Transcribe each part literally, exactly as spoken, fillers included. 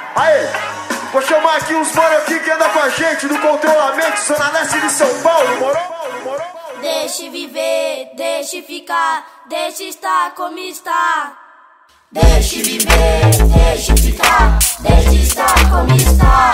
Aê, vou chamar aqui uns mano aqui que anda com a gente do Controlamento, Zona Leste de São Paulo, moro? Deixe viver, deixe ficar, deixe estar como está. Deixe viver, deixe ficar, deixe estar como está.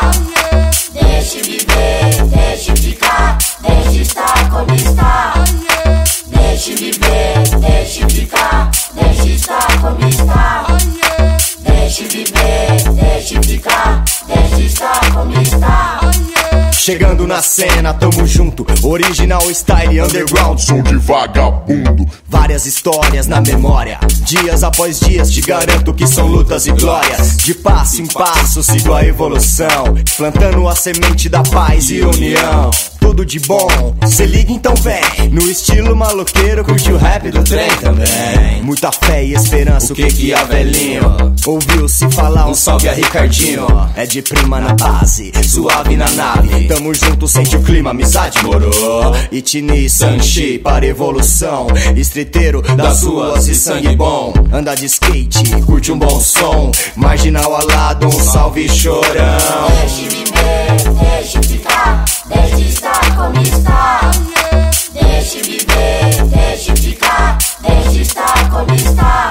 Deixe viver, deixe ficar, deixe estar como está. Deixe viver, deixe ficar, deixe estar como está. Deixe viver, deixe ficar, deixe estar como está. Chegando na cena, tamo junto, original style underground, som de vagabundo. Várias histórias na memória, dias após dias, te garanto que são lutas e glórias. De passo em passo, sigo a evolução, plantando a semente da paz e união. Tudo de bom, cê liga então vem, no estilo maloqueiro, curte o rap do trem também. Muita fé e esperança, o que que a velhinho ouviu-se falar, um salve a Ricardinho. É de prima na base, suave na nave, tamo junto, sente o clima, amizade morou. Itini, Sanchi, para evolução, estreiteiro das ruas e sangue bom. Anda de skate, curte um bom som, marginal alado, um salve chorão. Deixe viver, deixe ficar, deixe estar como está. Deixe viver, deixe ficar, deixe estar como está.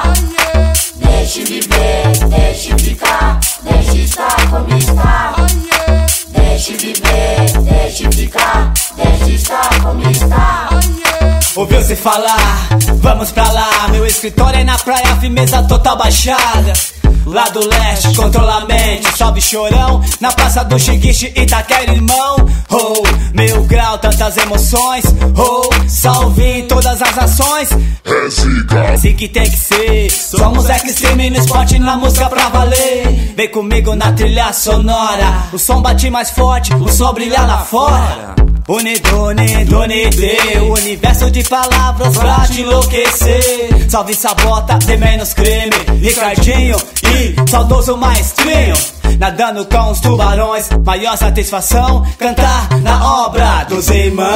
Deixe viver, deixe ficar, deixe estar como está. Deixe viver, deixe ficar, deixe estar como está. Ouviu-se falar, vamos pra lá. Meu escritório é na praia, firmeza total baixada. Lá do leste, controlamento, salve chorão. Na praça do Xinguixe, Itaquera, irmão. Oh, meu grau, tantas emoções. Oh, salve em todas as ações. É assim que tem que ser. Somos extreme no esporte, na música pra valer. Vem comigo na trilha sonora. O som bate mais forte, o som brilha lá fora. Unido, unido, unido, universo de palavras pra te enlouquecer. Salve Sabota, tem menos crime. Ricardinho e saudoso maestrinho, nadando com os tubarões. Maior satisfação, cantar na obra dos irmãos.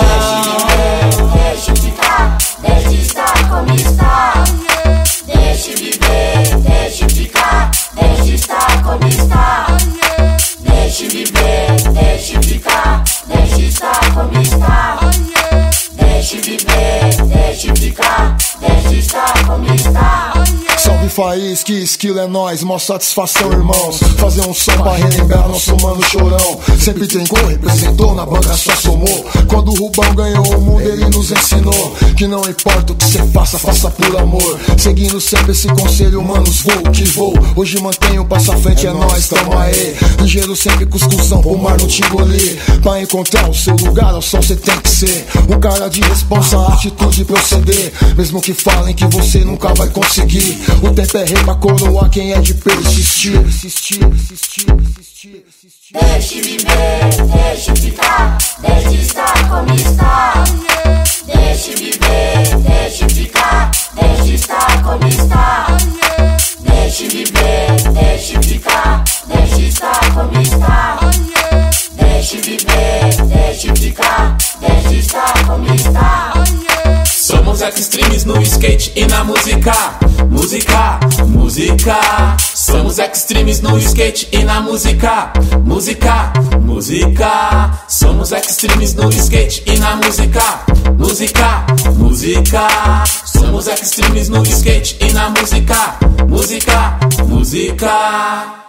Deixe viver, deixe ficar, deixe estar como está. Deixe viver, deixe ficar, deixe estar como está. Deixe viver, deixe ficar, deixe estar como está. Deixe viver, deixe ficar, deixe estar como está. Salve Faísca, esquilo é nóis, mó satisfação, irmãos. Fazer um som pra relembrar nosso mano chorão. Sempre trincou, representou, na banca só somou. Quando o Rubão ganhou o mundo, ele nos ensinou que não importa o que cê faça, faça por amor. Seguindo sempre esse conselho, manos, vou que vou. Hoje mantenho, passa a frente, é, é nóis, tamo aí. Ligeiro sempre com cuscuzão, pro mar não te engolir. Pra encontrar o seu lugar, ao sol cê tem que ser um cara de responsa, atitude e proceder. Mesmo que falem que você nunca vai conseguir, o tempo é rei pra coroar quem é de persistir. Persistir, persistir, persistir, persistir. Deixe viver, deixe ficar, deixe estar como está. Deixe viver, deixe ficar, deixe estar como está. Deixe viver, deixe ficar, deixe estar como está. Deixe viver, deixe ficar, deixe estar como está. Somos extremes no skate e na música. Música, música. Somos extremes no skate e na música. Música, música. Somos extremes no skate e na música. Música, música. Somos extremes no skate e na música. Música, música.